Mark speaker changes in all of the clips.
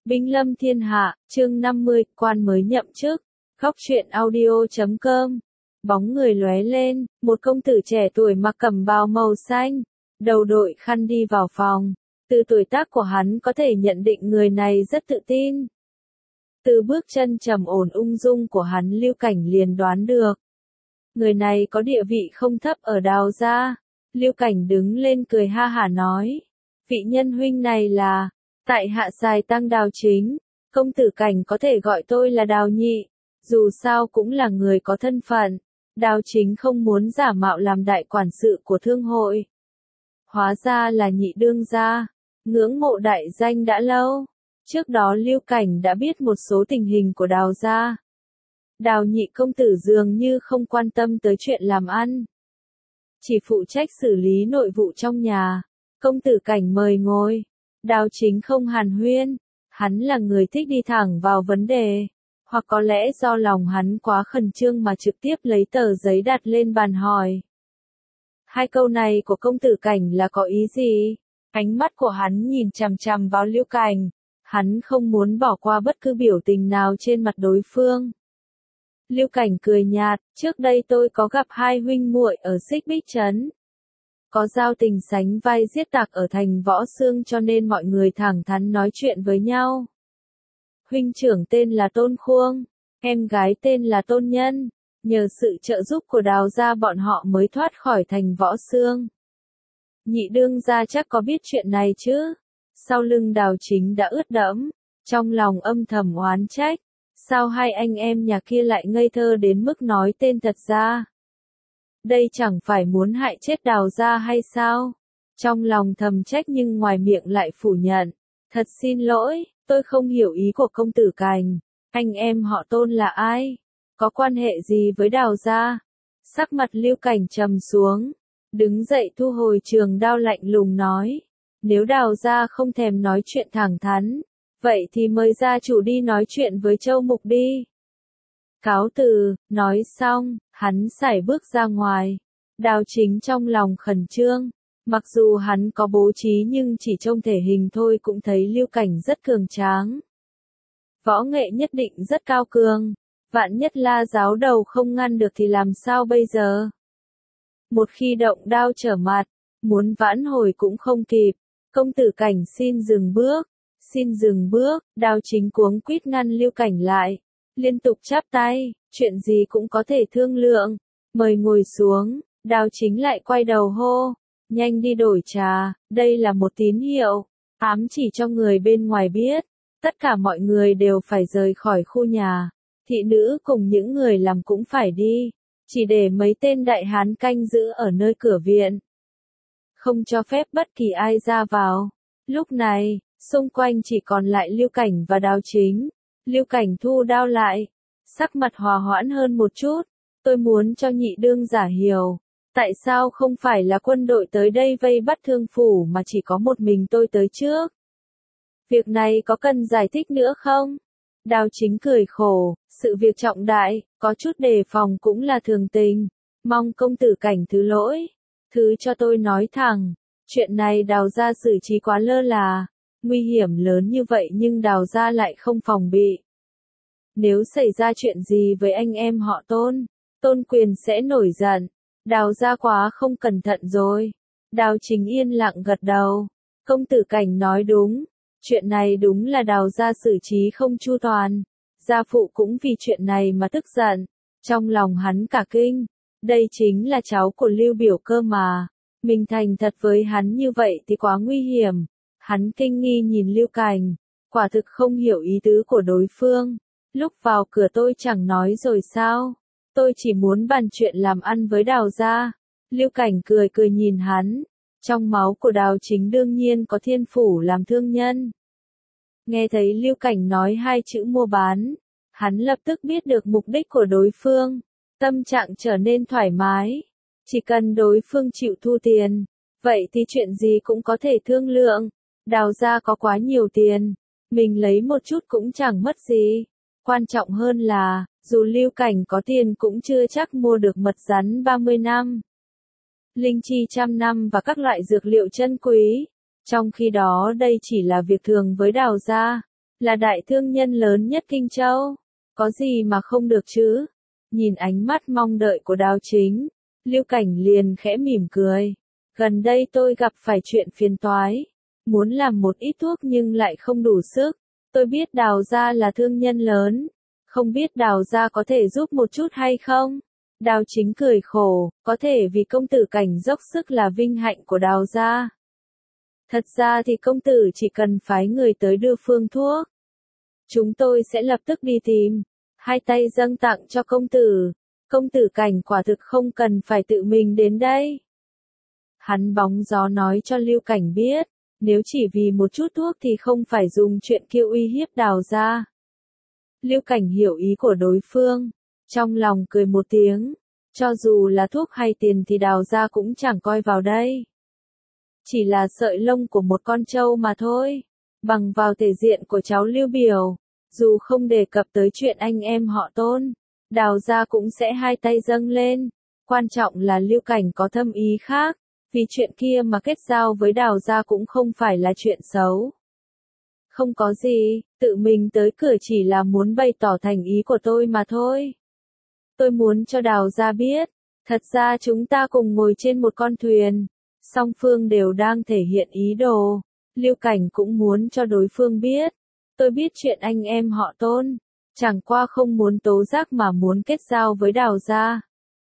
Speaker 1: Binh lâm thiên hạ, chương 50, quan mới nhậm chức. Góc truyện audio.com. Bóng người lóe lên, một công tử trẻ tuổi mặc cẩm bào màu xanh, đầu đội khăn đi vào phòng. Từ tuổi tác của hắn có thể nhận định người này rất tự tin. Từ bước chân trầm ổn ung dung của hắn Lưu Cảnh liền đoán được. Người này có địa vị không thấp ở Đào gia. Lưu Cảnh đứng lên cười ha hả nói. Vị nhân huynh này là, tại hạ xài tăng Đào Chính, công tử Cảnh có thể gọi tôi là Đào Nhị, dù sao cũng là người có thân phận. Đào Chính không muốn giả mạo làm đại quản sự của thương hội. Hóa ra là Nhị đương gia, ngưỡng mộ đại danh đã lâu. Trước đó Lưu Cảnh đã biết một số tình hình của Đào gia. Đào Nhị công tử dường như không quan tâm tới chuyện làm ăn, chỉ phụ trách xử lý nội vụ trong nhà. Công tử Cảnh mời ngồi. Đào Chính không hàn huyên, hắn là người thích đi thẳng vào vấn đề, hoặc có lẽ do lòng hắn quá khẩn trương mà trực tiếp lấy tờ giấy đặt lên bàn hỏi. Hai câu này của công tử Cảnh là có ý gì? Ánh mắt của hắn nhìn chằm chằm vào Lưu Cảnh, hắn không muốn bỏ qua bất cứ biểu tình nào trên mặt đối phương. Lưu Cảnh cười nhạt, trước đây tôi có gặp hai huynh muội ở Xích Bích Trấn. Có giao tình sánh vai giết tặc ở thành Võ Xương cho nên mọi người thẳng thắn nói chuyện với nhau. Huynh trưởng tên là Tôn Khuông, em gái tên là Tôn Nhân, nhờ sự trợ giúp của Đào gia bọn họ mới thoát khỏi thành Võ Xương. Nhị đương gia chắc có biết chuyện này chứ? Sau lưng Đào Chính đã ướt đẫm, trong lòng âm thầm oán trách, sao hai anh em nhà kia lại ngây thơ đến mức nói tên thật ra? Đây chẳng phải muốn hại chết Đào gia hay sao? Trong lòng thầm trách nhưng ngoài miệng lại phủ nhận. Thật xin lỗi, tôi không hiểu ý của công tử Cảnh. Anh em họ Tôn là ai? Có quan hệ gì với Đào gia? Sắc mặt Lưu Cảnh trầm xuống, đứng dậy thu hồi trường đao lạnh lùng nói. Nếu Đào gia không thèm nói chuyện thẳng thắn, vậy thì mời gia chủ đi nói chuyện với Châu Mục đi. Cáo từ, nói xong, hắn sải bước ra ngoài. Đào Chính trong lòng khẩn trương, mặc dù hắn có bố trí nhưng chỉ trông thể hình thôi cũng thấy Lưu Cảnh rất cường tráng. Võ nghệ nhất định rất cao cường, vạn nhất La giáo đầu không ngăn được thì làm sao bây giờ? Một khi động đao trở mặt, muốn vãn hồi cũng không kịp. Công tử Cảnh xin dừng bước, xin dừng bước. Đào Chính cuống quýt ngăn Lưu Cảnh lại, liên tục chắp tay, chuyện gì cũng có thể thương lượng, mời ngồi xuống. Đào Chính lại quay đầu hô, nhanh đi đổi trà, đây là một tín hiệu, ám chỉ cho người bên ngoài biết, tất cả mọi người đều phải rời khỏi khu nhà, thị nữ cùng những người làm cũng phải đi, chỉ để mấy tên đại hán canh giữ ở nơi cửa viện, không cho phép bất kỳ ai ra vào. Lúc này, xung quanh chỉ còn lại Lưu Cảnh và Đào Chính. Lưu Cảnh thu đao lại, sắc mặt hòa hoãn hơn một chút. Tôi muốn cho nhị đương giả hiểu, tại sao không phải là quân đội tới đây vây bắt thương phủ mà chỉ có một mình tôi tới trước. Việc này có cần giải thích nữa không? Đào Chính cười khổ, sự việc trọng đại, có chút đề phòng cũng là thường tình. Mong công tử Cảnh thứ lỗi. Thứ cho tôi nói thẳng, chuyện này Đào gia xử trí quá lơ là. Nguy hiểm lớn như vậy nhưng Đào gia lại không phòng bị. Nếu xảy ra chuyện gì với anh em họ Tôn, Tôn Quyền sẽ nổi giận. Đào gia quá không cẩn thận rồi. Đào Chính yên lặng gật đầu. Công tử Cảnh nói đúng. Chuyện này đúng là Đào gia xử trí không chu toàn. Gia phụ cũng vì chuyện này mà tức giận. Trong lòng hắn cả kinh. Đây chính là cháu của Lưu biểu cơ mà. Mình thành thật với hắn như vậy thì quá nguy hiểm. Hắn kinh nghi nhìn Lưu Cảnh. Quả thực không hiểu ý tứ của đối phương. Lúc vào cửa tôi chẳng nói rồi sao? Tôi chỉ muốn bàn chuyện làm ăn với Đào gia. Lưu Cảnh cười cười nhìn hắn. Trong máu của Đào Chính đương nhiên có thiên phủ làm thương nhân. Nghe thấy Lưu Cảnh nói hai chữ mua bán, hắn lập tức biết được mục đích của đối phương. Tâm trạng trở nên thoải mái. Chỉ cần đối phương chịu thu tiền, vậy thì chuyện gì cũng có thể thương lượng. Đào gia có quá nhiều tiền, mình lấy một chút cũng chẳng mất gì. Quan trọng hơn là, dù Lưu Cảnh có tiền cũng chưa chắc mua được mật rắn 30 năm, linh chi 100 năm và các loại dược liệu chân quý. Trong khi đó đây chỉ là việc thường với Đào gia. là đại thương nhân lớn nhất Kinh Châu. Có gì mà không được chứ? Nhìn ánh mắt mong đợi của Đào Chính, Lưu Cảnh liền khẽ mỉm cười. Gần đây tôi gặp phải chuyện phiền toái. Muốn làm một ít thuốc nhưng lại không đủ sức. Tôi biết Đào gia là thương nhân lớn. Không biết Đào gia có thể giúp một chút hay không? Đào Chính cười khổ, có thể vì công tử Cảnh dốc sức là vinh hạnh của Đào gia. Thật ra thì công tử chỉ cần phái người tới đưa phương thuốc. Chúng tôi sẽ lập tức đi tìm. Hai tay dâng tặng cho công tử. Công tử Cảnh quả thực không cần phải tự mình đến đây. Hắn bóng gió nói cho Lưu Cảnh biết, nếu chỉ vì một chút thuốc thì không phải dùng chuyện kia uy hiếp Đào gia. Lưu Cảnh hiểu ý của đối phương, trong lòng cười một tiếng, cho dù là thuốc hay tiền thì Đào gia cũng chẳng coi vào đây. Chỉ là sợi lông của một con trâu mà thôi, bằng vào thể diện của cháu Lưu Biểu, dù không đề cập tới chuyện anh em họ Tôn, Đào gia cũng sẽ hai tay dâng lên, quan trọng là Lưu Cảnh có thâm ý khác, vì chuyện kia mà kết giao với Đào gia cũng không phải là chuyện xấu. Không có gì, tự mình tới cửa chỉ là muốn bày tỏ thành ý của tôi mà thôi. Tôi muốn cho Đào gia biết, thật ra chúng ta cùng ngồi trên một con thuyền, song phương đều đang thể hiện ý đồ. Lưu Cảnh cũng muốn cho đối phương biết, tôi biết chuyện anh em họ Tôn, chẳng qua không muốn tố giác mà muốn kết giao với Đào gia.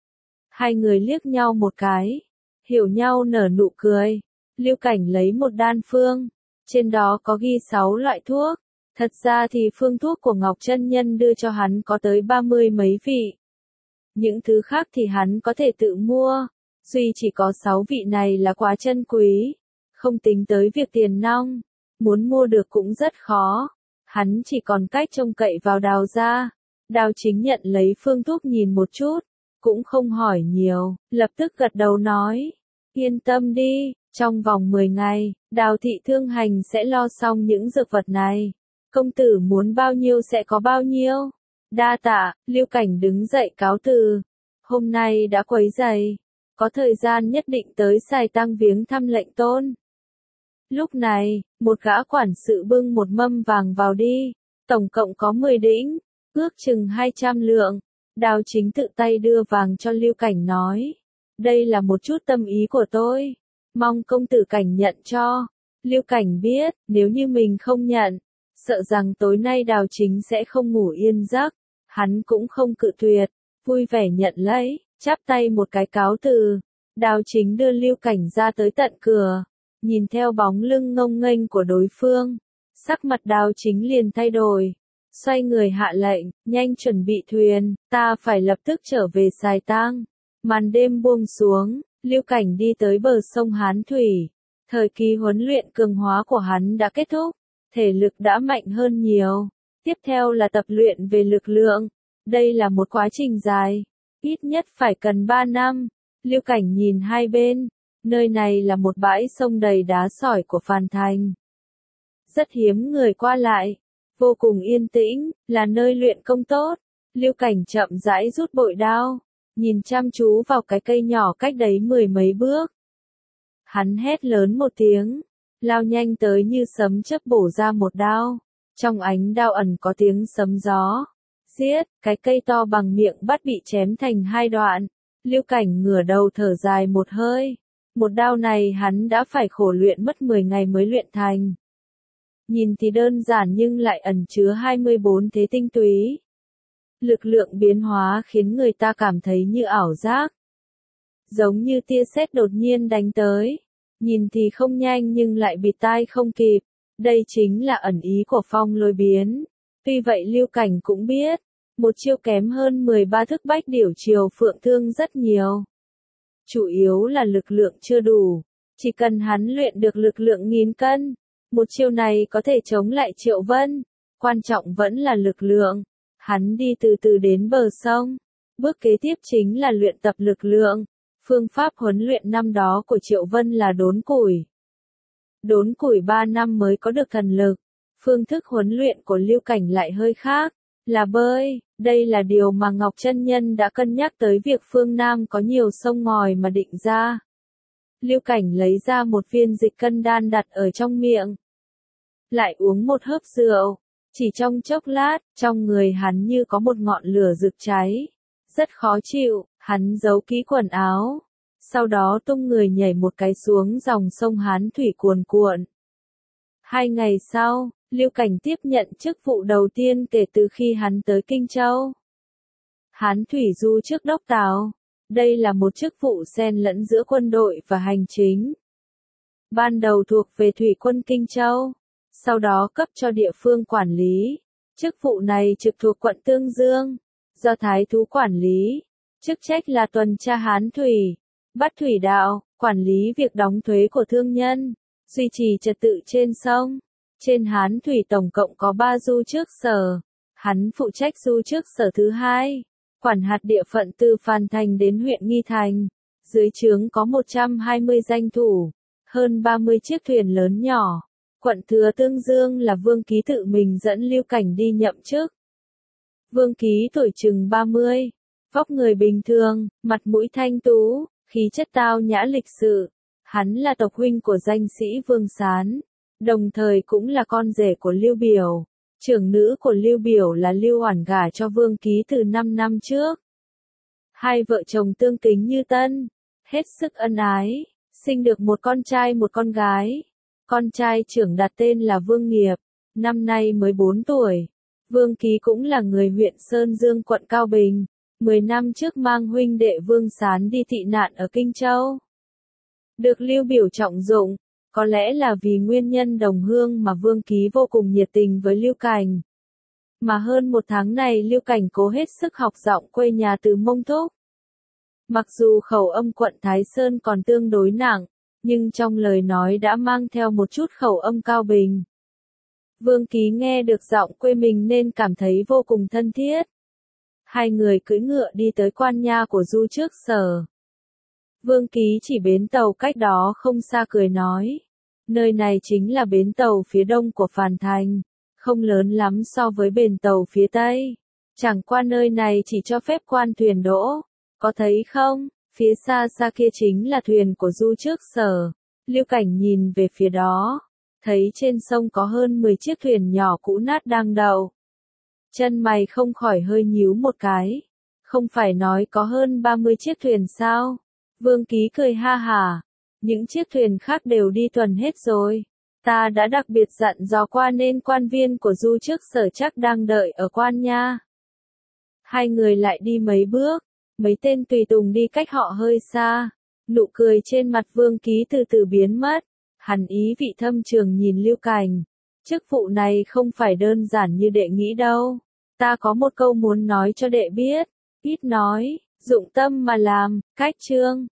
Speaker 1: Hai người liếc nhau một cái, hiểu nhau nở nụ cười. Lưu Cảnh lấy một đan phương, trên đó có ghi 6 loại thuốc. Thật ra thì phương thuốc của Ngọc Chân Nhân đưa cho hắn có tới 30 mấy vị. Những thứ khác thì hắn có thể tự mua, duy chỉ có 6 vị này là quá chân quý, không tính tới việc tiền nong, muốn mua được cũng rất khó. Hắn chỉ còn cách trông cậy vào Đào gia. Đào Chính nhận lấy phương thuốc nhìn một chút, cũng không hỏi nhiều, lập tức gật đầu nói, yên tâm đi, trong vòng 10 ngày, Đào thị thương hành sẽ lo xong những dược vật này. Công tử muốn bao nhiêu sẽ có bao nhiêu. Đa tạ, Lưu Cảnh đứng dậy cáo từ. Hôm nay đã quấy rầy, có thời gian nhất định tới Sài Tăng viếng thăm lệnh Tôn. Lúc này, một gã quản sự bưng một mâm vàng vào đi, tổng cộng có 10 đĩnh, ước chừng 200 lượng. Đào Chính tự tay đưa vàng cho Lưu Cảnh nói, đây là một chút tâm ý của tôi, mong công tử Cảnh nhận cho. Lưu Cảnh biết, nếu như mình không nhận, sợ rằng tối nay Đào Chính sẽ không ngủ yên giấc, hắn cũng không cự tuyệt, vui vẻ nhận lấy, chắp tay một cái cáo từ. Đào Chính đưa Lưu Cảnh ra tới tận cửa, nhìn theo bóng lưng ngông nghênh của đối phương, sắc mặt Đào Chính liền thay đổi, xoay người hạ lệnh, nhanh chuẩn bị thuyền, ta phải lập tức trở về Sài Tang. Màn đêm buông xuống, Lưu Cảnh đi tới bờ sông Hán Thủy, thời kỳ huấn luyện cường hóa của hắn đã kết thúc, thể lực đã mạnh hơn nhiều, tiếp theo là tập luyện về lực lượng, đây là một quá trình dài, ít nhất phải cần 3 năm. Lưu Cảnh nhìn hai bên, nơi này là một bãi sông đầy đá sỏi của Phàn Thành. Rất hiếm người qua lại, vô cùng yên tĩnh, là nơi luyện công tốt. Lưu Cảnh chậm rãi rút bội đao, nhìn chăm chú vào cái cây nhỏ cách đấy 10 mấy bước. Hắn hét lớn một tiếng, lao nhanh tới như sấm chớp bổ ra một đao, trong ánh đao ẩn có tiếng sấm gió. Giết, cái cây to bằng miệng bắt bị chém thành 2 đoạn. Lưu Cảnh ngửa đầu thở dài một hơi. Một đao này hắn đã phải khổ luyện mất 10 ngày mới luyện thành. Nhìn thì đơn giản nhưng lại ẩn chứa 24 thế tinh túy. Lực lượng biến hóa khiến người ta cảm thấy như ảo giác. Giống như tia sét đột nhiên đánh tới. Nhìn thì không nhanh nhưng lại bịt tai không kịp. Đây chính là ẩn ý của phong lôi biến. Tuy vậy Lưu Cảnh cũng biết, một chiêu kém hơn 13 thức bách điểu triều phượng thương rất nhiều. Chủ yếu là lực lượng chưa đủ, chỉ cần hắn luyện được lực lượng 1000 cân, một chiêu này có thể chống lại Triệu Vân, quan trọng vẫn là lực lượng. Hắn đi từ từ đến bờ sông, bước kế tiếp chính là luyện tập lực lượng. Phương pháp huấn luyện năm đó của Triệu Vân là đốn củi. Đốn củi 3 năm mới có được thần lực. Phương thức huấn luyện của Lưu Cảnh lại hơi khác, là bơi. Đây là điều mà Ngọc Chân Nhân đã cân nhắc tới việc phương Nam có nhiều sông ngòi mà định ra. Lưu Cảnh lấy ra một viên dịch cân đan đặt ở trong miệng. Lại uống một hớp rượu, Chỉ trong chốc lát, trong người hắn như có một ngọn lửa rực cháy. Rất khó chịu, hắn giấu kỹ quần áo. Sau đó tung người nhảy một cái xuống dòng sông Hán Thủy cuồn cuộn. 2 ngày sau, Lưu Cảnh tiếp nhận chức vụ đầu tiên kể từ khi hắn tới Kinh Châu. Hán Thủy Du trước đốc tào. Đây là một chức vụ xen lẫn giữa quân đội và hành chính. Ban đầu thuộc về Thủy quân Kinh Châu, sau đó cấp cho địa phương quản lý. Chức vụ này trực thuộc quận Tương Dương, do Thái thú quản lý. Chức trách là tuần tra Hán Thủy, bắt thủy đạo, quản lý việc đóng thuế của thương nhân, duy trì trật tự trên sông. Trên Hán Thủy tổng cộng có 3 du trước sở. Hắn phụ trách du trước sở thứ 2, quản hạt địa phận từ Phàn Thành đến huyện Nghi Thành. Dưới trướng có 120 danh thủ, hơn 30 chiếc thuyền lớn nhỏ. Quận thừa Tương Dương là Vương Ký tự mình dẫn Lưu Cảnh đi nhậm chức. Vương Ký tuổi chừng 30, vóc người bình thường, mặt mũi thanh tú, khí chất tao nhã lịch sự. Hắn là tộc huynh của danh sĩ Vương Sán, đồng thời cũng là con rể của Lưu Biểu. Trưởng nữ của Lưu Biểu là Lưu Hoản gả cho Vương Ký từ 5 năm trước. Hai vợ chồng tương kính như tân, hết sức ân ái, sinh được một con trai một con gái. Con trai trưởng đặt tên là Vương Nghiệp, năm nay mới 4 tuổi. Vương Ký cũng là người huyện Sơn Dương quận Cao Bình, 10 năm trước mang huynh đệ Vương Sán đi tị nạn ở Kinh Châu. Được Lưu Biểu trọng dụng, có lẽ là vì nguyên nhân đồng hương mà Vương Ký vô cùng nhiệt tình với Lưu Cảnh. Mà hơn 1 tháng này Lưu Cảnh cố hết sức học giọng quê nhà từ Mông Thúc. Mặc dù khẩu âm quận Thái Sơn còn tương đối nặng, nhưng trong lời nói đã mang theo một chút khẩu âm Cao Bình. Vương Ký nghe được giọng quê mình nên cảm thấy vô cùng thân thiết. Hai người cưỡi ngựa đi tới quan nha của du trước sở. Vương Ký chỉ bến tàu cách đó không xa cười nói. Nơi này chính là bến tàu phía đông của Phàn Thành, không lớn lắm so với bến tàu phía tây. Chẳng qua nơi này chỉ cho phép quan thuyền đỗ, có thấy không, phía xa xa kia chính là thuyền của du trước sở. Lưu Cảnh nhìn về phía đó, thấy trên sông có hơn 10 chiếc thuyền nhỏ cũ nát đang đậu. Chân mày không khỏi hơi nhíu một cái, không phải nói có hơn 30 chiếc thuyền sao? Vương Ký cười ha hả, những chiếc thuyền khác đều đi tuần hết rồi. Ta đã đặc biệt dặn dò qua nên quan viên của du trước sở chắc đang đợi ở quan nha. Hai người lại đi mấy bước, mấy tên tùy tùng đi cách họ hơi xa. Nụ cười trên mặt Vương Ký từ từ biến mất. Hắn ý vị thâm trường nhìn Lưu Cảnh. Chức vụ này không phải đơn giản như đệ nghĩ đâu. Ta có một câu muốn nói cho đệ biết. Ít nói, dụng tâm mà làm, cách chương.